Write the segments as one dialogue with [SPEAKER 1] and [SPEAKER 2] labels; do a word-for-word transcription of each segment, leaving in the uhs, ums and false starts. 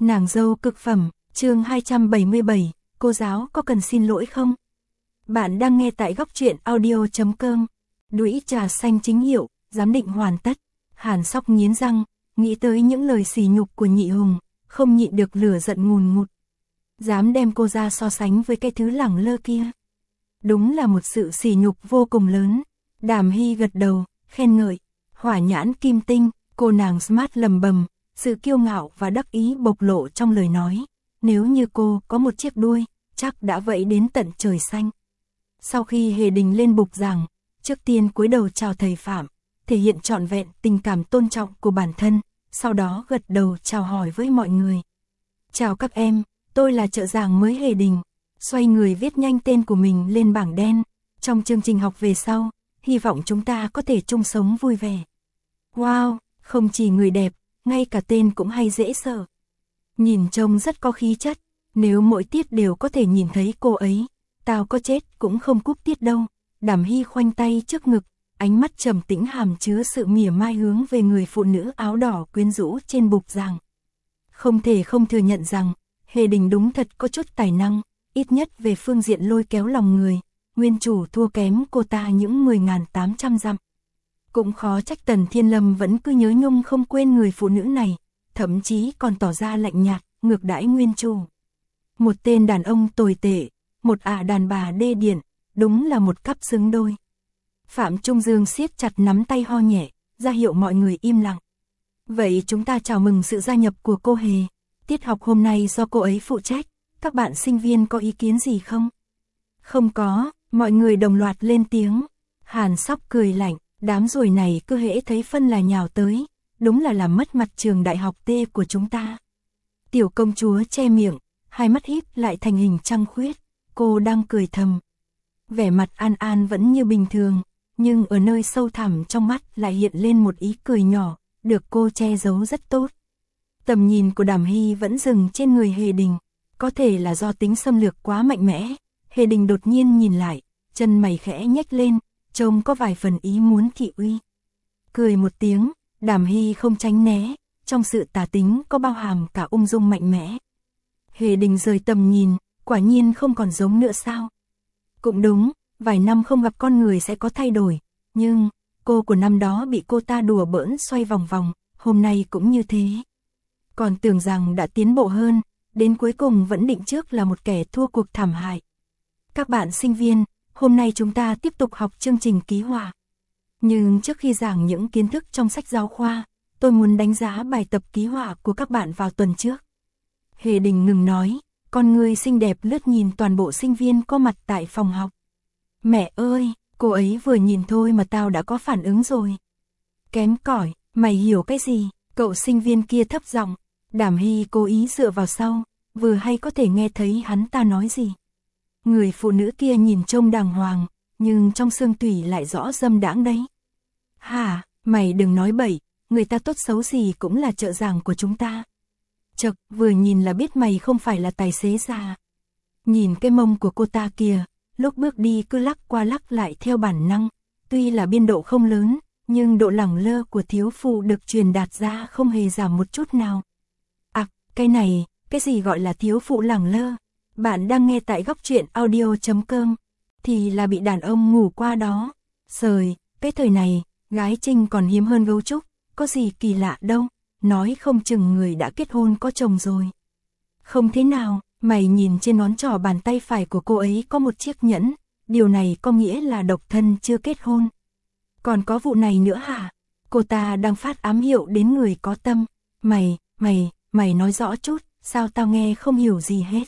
[SPEAKER 1] Nàng dâu cực phẩm, chương hai trăm bảy mươi bảy, cô giáo có cần xin lỗi không? Bạn đang nghe tại góc truyện audio chấm com. Đũy trà xanh chính hiệu, giám định hoàn tất. Hàn Sóc nghiến răng, nghĩ tới những lời sỉ nhục của Nhị Hùng, không nhịn được lửa giận ngùn ngụt. Dám đem cô ra so sánh với cái thứ lẳng lơ kia. Đúng là một sự sỉ nhục vô cùng lớn. Đàm Hy gật đầu, khen ngợi. Hỏa nhãn kim tinh, cô nàng smart lầm bầm, sự kiêu ngạo và đắc ý bộc lộ trong lời nói. Nếu như cô có một chiếc đuôi, chắc đã vẫy đến tận trời xanh. Sau khi Hề Đình lên bục giảng, trước tiên cúi đầu chào thầy Phạm, thể hiện trọn vẹn tình cảm tôn trọng của bản thân, sau đó gật đầu chào hỏi với mọi người. Chào các em, tôi là trợ giảng mới Hề Đình. Xoay người viết nhanh tên của mình lên bảng đen. Trong chương trình học về sau, hy vọng chúng ta có thể chung sống vui vẻ. Wow, không chỉ người đẹp, ngay cả tên cũng hay dễ sợ. Nhìn trông rất có khí chất, nếu mỗi tiết đều có thể nhìn thấy cô ấy, tao có chết cũng không cúp tiết đâu. Đàm Hy khoanh tay trước ngực, ánh mắt trầm tĩnh hàm chứa sự mỉa mai hướng về người phụ nữ áo đỏ quyến rũ trên bục giảng. Không thể không thừa nhận rằng, Hề Đình đúng thật có chút tài năng, ít nhất về phương diện lôi kéo lòng người, nguyên chủ thua kém cô ta những mười nghìn tám trăm dặm. Cũng khó trách Tần Thiên Lâm vẫn cứ nhớ nhung không quên người phụ nữ này, thậm chí còn tỏ ra lạnh nhạt, ngược đãi nguyên chủ. Một tên đàn ông tồi tệ, một ả đàn bà đê điển, đúng là một cặp xứng đôi. Phạm Trung Dương siết chặt nắm tay ho nhẹ, ra hiệu mọi người im lặng. Vậy chúng ta chào mừng sự gia nhập của cô Hề. Tiết học hôm nay do cô ấy phụ trách, các bạn sinh viên có ý kiến gì không? Không có, mọi người đồng loạt lên tiếng. Hàn Sóc cười lạnh, đám ruồi này cứ hễ thấy phân là nhào tới, đúng là làm mất mặt trường đại học T của chúng ta. Tiểu công chúa che miệng, hai mắt híp lại thành hình trăng khuyết, cô đang cười thầm. Vẻ mặt An An vẫn như bình thường, nhưng ở nơi sâu thẳm trong mắt lại hiện lên một ý cười nhỏ, được cô che giấu rất tốt. Tầm nhìn của Đàm Hy vẫn dừng trên người Hề Đình, có thể là do tính xâm lược quá mạnh mẽ. Hề Đình đột nhiên nhìn lại, chân mày khẽ nhếch lên, trông có vài phần ý muốn thị uy. Cười một tiếng, Đàm Hy không tránh né, trong sự tà tính có bao hàm cả ung dung mạnh mẽ. Hề Đình rời tầm nhìn, quả nhiên không còn giống nữa sao? Cũng đúng, vài năm không gặp con người sẽ có thay đổi, nhưng cô của năm đó bị cô ta đùa bỡn xoay vòng vòng, hôm nay cũng như thế. Còn tưởng rằng đã tiến bộ hơn, đến cuối cùng vẫn định trước là một kẻ thua cuộc thảm hại. Các bạn sinh viên, hôm nay chúng ta tiếp tục học chương trình ký họa. Nhưng trước khi giảng những kiến thức trong sách giáo khoa, tôi muốn đánh giá bài tập ký họa của các bạn vào tuần trước. Hề Đình ngừng nói, con người xinh đẹp lướt nhìn toàn bộ sinh viên có mặt tại phòng học. Mẹ ơi, cô ấy vừa nhìn thôi mà tao đã có phản ứng rồi. Kém cỏi, mày hiểu cái gì? Cậu sinh viên kia thấp giọng. Đàm Hy cố ý dựa vào sau, vừa hay có thể nghe thấy hắn ta nói gì. Người phụ nữ kia nhìn trông đàng hoàng, nhưng trong xương tủy lại rõ dâm đãng đấy. Hả, mày đừng nói bậy, người ta tốt xấu gì cũng là trợ giảng của chúng ta. Chật, vừa nhìn là biết mày không phải là tài xế già. Nhìn cái mông của cô ta kìa, lúc bước đi cứ lắc qua lắc lại theo bản năng, tuy là biên độ không lớn, nhưng độ lẳng lơ của thiếu phụ được truyền đạt ra không hề giảm một chút nào. À, cái này, cái gì gọi là thiếu phụ lẳng lơ? Bạn đang nghe tại góc truyện audio chấm com, thì là bị đàn ông ngủ qua đó. Sời, cái thời này, gái trinh còn hiếm hơn gấu trúc, có gì kỳ lạ đâu, nói không chừng người đã kết hôn có chồng rồi. Không thế nào, mày nhìn trên ngón trỏ bàn tay phải của cô ấy có một chiếc nhẫn, điều này có nghĩa là độc thân chưa kết hôn. Còn có vụ này nữa hả? Cô ta đang phát ám hiệu đến người có tâm. Mày, mày, mày nói rõ chút, sao tao nghe không hiểu gì hết.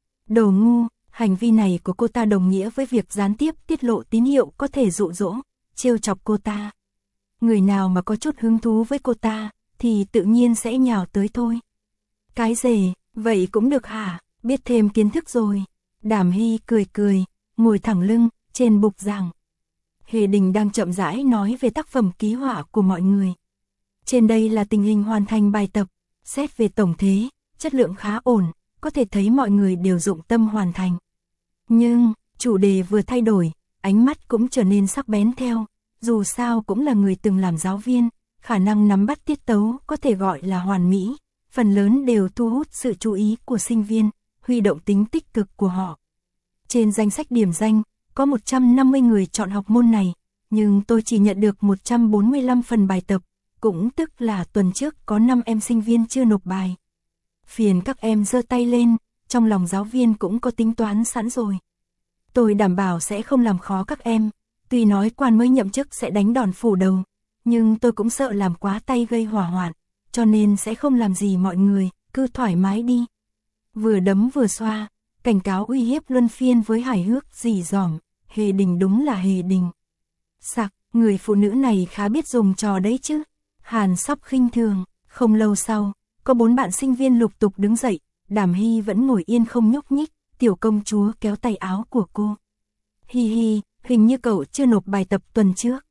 [SPEAKER 1] Đồ ngu, hành vi này của cô ta đồng nghĩa với việc gián tiếp tiết lộ tín hiệu có thể dụ dỗ, trêu chọc cô ta. Người nào mà có chút hứng thú với cô ta, thì tự nhiên sẽ nhào tới thôi. Cái gì, vậy cũng được hả? Biết thêm kiến thức rồi. Đàm Hy cười cười, ngồi thẳng lưng, trên bục giảng. Hề Đình đang chậm rãi nói về tác phẩm ký họa của mọi người. Trên đây là tình hình hoàn thành bài tập, xét về tổng thế, chất lượng khá ổn, có thể thấy mọi người đều dụng tâm hoàn thành. Nhưng, chủ đề vừa thay đổi, ánh mắt cũng trở nên sắc bén theo, dù sao cũng là người từng làm giáo viên, khả năng nắm bắt tiết tấu có thể gọi là hoàn mỹ, phần lớn đều thu hút sự chú ý của sinh viên, huy động tính tích cực của họ. Trên danh sách điểm danh, có một trăm năm mươi người chọn học môn này, nhưng tôi chỉ nhận được một trăm bốn mươi lăm phần bài tập, cũng tức là tuần trước có năm em sinh viên chưa nộp bài. Phiền các em giơ tay lên, trong lòng giáo viên cũng có tính toán sẵn rồi. Tôi đảm bảo sẽ không làm khó các em, tuy nói quan mới nhậm chức sẽ đánh đòn phủ đầu, nhưng tôi cũng sợ làm quá tay gây hỏa hoạn, cho nên sẽ không làm gì mọi người, cứ thoải mái đi. Vừa đấm vừa xoa, cảnh cáo uy hiếp luân phiên với hài hước rỉ rỏm, Hề Đình đúng là Hề Đình. Sặc, người phụ nữ này khá biết dùng trò đấy chứ. Hàn Sóc khinh thường, không lâu sau, có bốn bạn sinh viên lục tục đứng dậy, Đàm Hy vẫn ngồi yên không nhúc nhích, tiểu công chúa kéo tay áo của cô. Hi hi, hình như cậu chưa nộp bài tập tuần trước.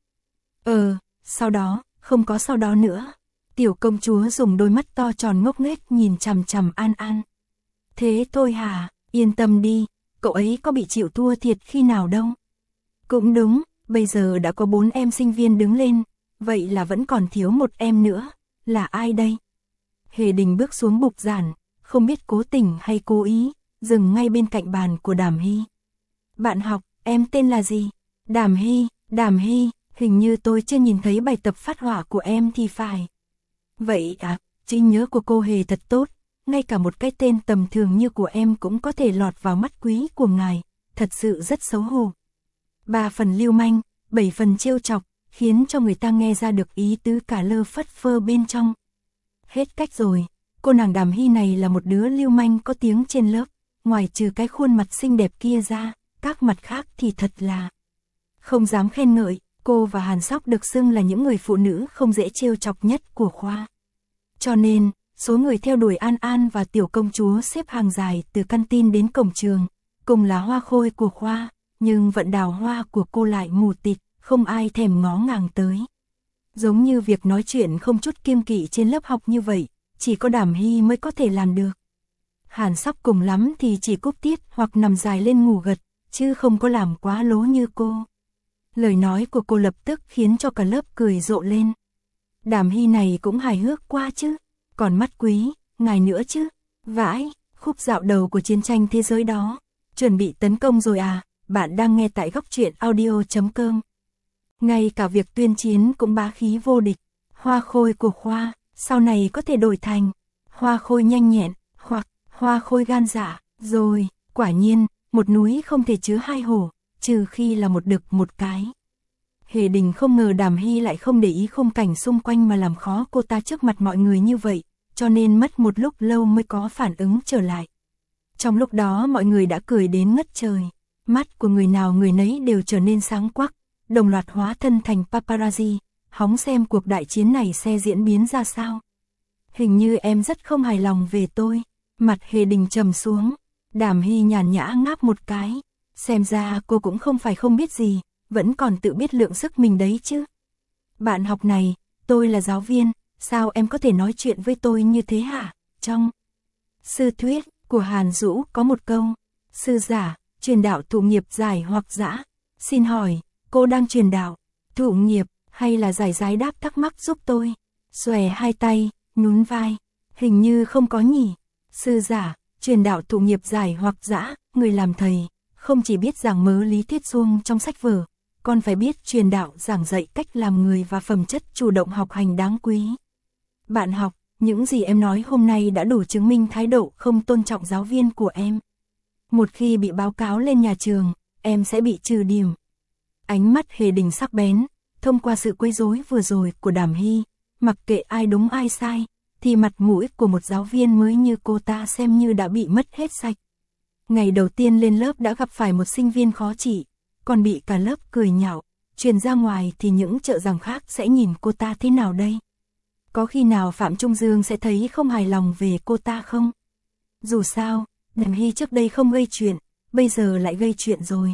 [SPEAKER 1] Ờ, sau đó, không có sau đó nữa. Tiểu công chúa dùng đôi mắt to tròn ngốc nghếch nhìn chằm chằm An An. Thế thôi hả, yên tâm đi, cậu ấy có bị chịu thua thiệt khi nào đâu. Cũng đúng, bây giờ đã có bốn em sinh viên đứng lên, vậy là vẫn còn thiếu một em nữa, là ai đây? Hề Đình bước xuống bục giảng, không biết cố tình hay cố ý, dừng ngay bên cạnh bàn của Đàm Hy. Bạn học, em tên là gì? Đàm Hy, Đàm Hy, hình như tôi chưa nhìn thấy bài tập phát họa của em thì phải. Vậy à, trí nhớ của cô Hề thật tốt, ngay cả một cái tên tầm thường như của em cũng có thể lọt vào mắt quý của ngài, thật sự rất xấu hổ. Ba phần lưu manh, bảy phần trêu chọc, khiến cho người ta nghe ra được ý tứ cả lơ phất phơ bên trong. Hết cách rồi, cô nàng Đàm Hy này là một đứa lưu manh có tiếng trên lớp, ngoài trừ cái khuôn mặt xinh đẹp kia ra, các mặt khác thì thật là không dám khen ngợi. Cô và Hàn Sóc được xưng là những người phụ nữ không dễ trêu chọc nhất của khoa. Cho nên, số người theo đuổi An An và tiểu công chúa xếp hàng dài từ căn tin đến cổng trường, cùng là hoa khôi của khoa, nhưng vận đào hoa của cô lại mù tịt, không ai thèm ngó ngàng tới. Giống như việc nói chuyện không chút kiêng kỵ trên lớp học như vậy, chỉ có Đàm Hy mới có thể làm được. Hàn Sóc cùng lắm thì chỉ cúp tiết hoặc nằm dài lên ngủ gật, chứ không có làm quá lố như cô. Lời nói của cô lập tức khiến cho cả lớp cười rộ lên. Đàm Hy này cũng hài hước quá chứ, còn mắt quý, ngài nữa chứ. Vãi, khúc dạo đầu của chiến tranh thế giới đó, chuẩn bị tấn công rồi à, bạn đang nghe tại góc truyện audio chấm com. Ngay cả việc tuyên chiến cũng bá khí vô địch, hoa khôi của khoa, sau này có thể đổi thành hoa khôi nhanh nhẹn, hoặc hoa khôi gan dạ, rồi, quả nhiên, một núi không thể chứa hai hổ, trừ khi là một đực một cái. Hề Đình không ngờ Đàm Hy lại không để ý khung cảnh xung quanh mà làm khó cô ta trước mặt mọi người như vậy, cho nên mất một lúc lâu mới có phản ứng trở lại. Trong lúc đó mọi người đã cười đến ngất trời, mắt của người nào người nấy đều trở nên sáng quắc, đồng loạt hóa thân thành paparazzi, hóng xem cuộc đại chiến này sẽ diễn biến ra sao. Hình như em rất không hài lòng về tôi, mặt Hề Đình trầm xuống, Đàm Hy nhàn nhã ngáp một cái, xem ra cô cũng không phải không biết gì, vẫn còn tự biết lượng sức mình đấy chứ. Bạn học này, tôi là giáo viên, sao em có thể nói chuyện với tôi như thế hả? Trong sư thuyết của Hàn Dũ có một câu, sư giả, truyền đạo thụ nghiệp giải hoặc dã. Xin hỏi, cô đang truyền đạo, thụ nghiệp, hay là giải giải đáp thắc mắc giúp tôi? Xòe hai tay, nhún vai, hình như không có nhỉ. Sư giả, truyền đạo thụ nghiệp giải hoặc dã, người làm thầy, không chỉ biết giảng mớ lý thuyết suông trong sách vở, còn phải biết truyền đạo giảng dạy cách làm người và phẩm chất chủ động học hành đáng quý. Bạn học, những gì em nói hôm nay đã đủ chứng minh thái độ không tôn trọng giáo viên của em. Một khi bị báo cáo lên nhà trường, em sẽ bị trừ điểm. Ánh mắt Hề Đình sắc bén, thông qua sự quấy rối vừa rồi của Đàm Hy, mặc kệ ai đúng ai sai, thì mặt mũi của một giáo viên mới như cô ta xem như đã bị mất hết sạch. Ngày đầu tiên lên lớp đã gặp phải một sinh viên khó trị, còn bị cả lớp cười nhạo, truyền ra ngoài thì những trợ giảng khác sẽ nhìn cô ta thế nào đây? Có khi nào Phạm Trung Dương sẽ thấy không hài lòng về cô ta không? Dù sao, Đàm Hy trước đây không gây chuyện, bây giờ lại gây chuyện rồi.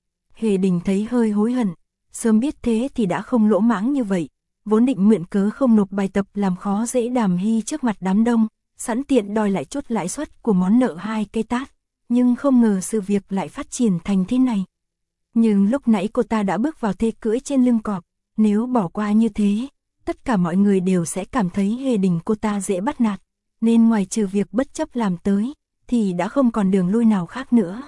[SPEAKER 1] Hề Đình thấy hơi hối hận, sớm biết thế thì đã không lỗ mãng như vậy, vốn định mượn cớ không nộp bài tập làm khó dễ Đàm Hy trước mặt đám đông, sẵn tiện đòi lại chút lãi suất của món nợ hai cây tát, nhưng không ngờ sự việc lại phát triển thành thế này. Nhưng lúc nãy cô ta đã bước vào thế cưỡi trên lưng cọp, nếu bỏ qua như thế, tất cả mọi người đều sẽ cảm thấy Hề Đình cô ta dễ bắt nạt, nên ngoài trừ việc bất chấp làm tới, thì đã không còn đường lui nào khác nữa.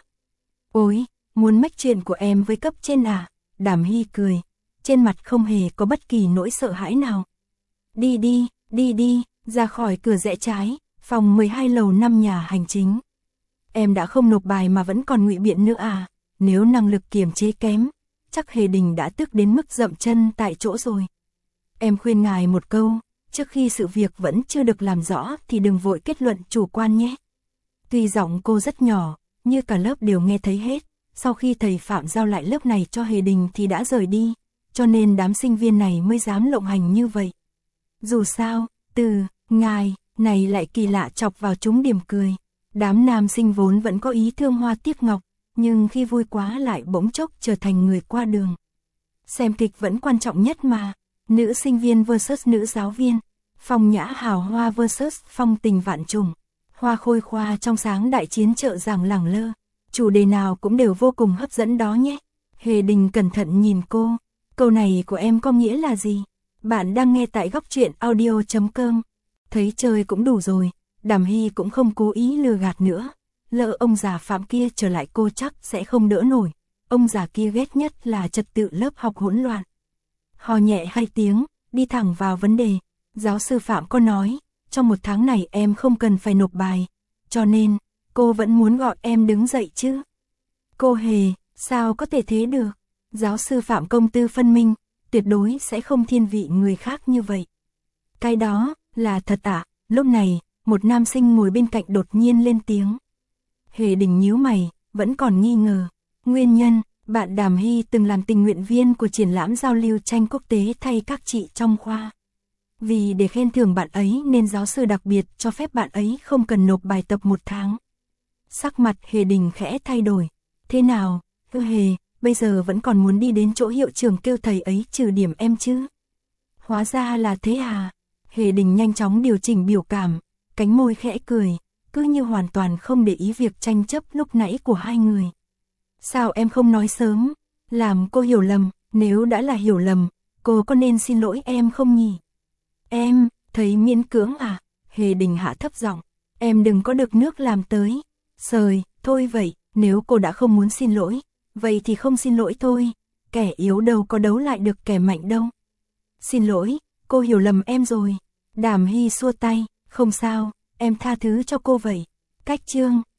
[SPEAKER 1] Ôi, muốn mách chuyện của em với cấp trên à? Đàm Hy cười, trên mặt không hề có bất kỳ nỗi sợ hãi nào. Đi đi, đi đi, ra khỏi cửa rẽ trái, phòng mười hai lầu năm nhà hành chính. Em đã không nộp bài mà vẫn còn ngụy biện nữa à? Nếu năng lực kiềm chế kém, chắc Hề Đình đã tức đến mức dậm chân tại chỗ rồi. Em khuyên ngài một câu, trước khi sự việc vẫn chưa được làm rõ thì đừng vội kết luận chủ quan nhé. Tuy giọng cô rất nhỏ, như cả lớp đều nghe thấy hết, sau khi thầy Phạm giao lại lớp này cho Hề Đình thì đã rời đi, cho nên đám sinh viên này mới dám lộng hành như vậy. Dù sao, từ ngài này lại kỳ lạ chọc vào chúng điểm cười. Đám nam sinh vốn vẫn có ý thương hoa tiếc ngọc, nhưng khi vui quá lại bỗng chốc trở thành người qua đường. Xem kịch vẫn quan trọng nhất mà. Nữ sinh viên versus nữ giáo viên, phong nhã hào hoa versus phong tình vạn trùng, hoa khôi khoa trong sáng đại chiến chợ giảng lẳng lơ. Chủ đề nào cũng đều vô cùng hấp dẫn đó nhé. Hề Đình cẩn thận nhìn cô. Câu này của em có nghĩa là gì? Bạn đang nghe tại góc truyện audio chấm com. Thấy chơi cũng đủ rồi, Đàm Hy cũng không cố ý lừa gạt nữa. Lỡ ông già Phạm kia trở lại cô chắc sẽ không đỡ nổi. Ông già kia ghét nhất là trật tự lớp học hỗn loạn. Hò nhẹ hai tiếng, đi thẳng vào vấn đề. Giáo sư Phạm có nói, trong một tháng này em không cần phải nộp bài, cho nên, cô vẫn muốn gọi em đứng dậy chứ? Cô Hề, sao có thể thế được? Giáo sư Phạm công tư phân minh, tuyệt đối sẽ không thiên vị người khác như vậy. Cái đó, là thật ạ. À? Lúc này, một nam sinh ngồi bên cạnh đột nhiên lên tiếng. Hề Đình nhíu mày, vẫn còn nghi ngờ. Nguyên nhân, bạn Đàm Hy từng làm tình nguyện viên của triển lãm giao lưu tranh quốc tế thay các chị trong khoa. Vì để khen thưởng bạn ấy nên giáo sư đặc biệt cho phép bạn ấy không cần nộp bài tập một tháng. Sắc mặt Hề Đình khẽ thay đổi. Thế nào, ư Hề, bây giờ vẫn còn muốn đi đến chỗ hiệu trưởng kêu thầy ấy trừ điểm em chứ? Hóa ra là thế à? Hề Đình nhanh chóng điều chỉnh biểu cảm, cánh môi khẽ cười, cứ như hoàn toàn không để ý việc tranh chấp lúc nãy của hai người. Sao em không nói sớm? Làm cô hiểu lầm, nếu đã là hiểu lầm, cô có nên xin lỗi em không nhỉ? Em, thấy miễn cưỡng à? Hề Đình hạ thấp giọng, em đừng có được nước làm tới. Sời, thôi vậy, nếu cô đã không muốn xin lỗi, vậy thì không xin lỗi thôi, kẻ yếu đâu có đấu lại được kẻ mạnh đâu. Xin lỗi, cô hiểu lầm em rồi. Đàm Hy xua tay, không sao, em tha thứ cho cô vậy. Cách chương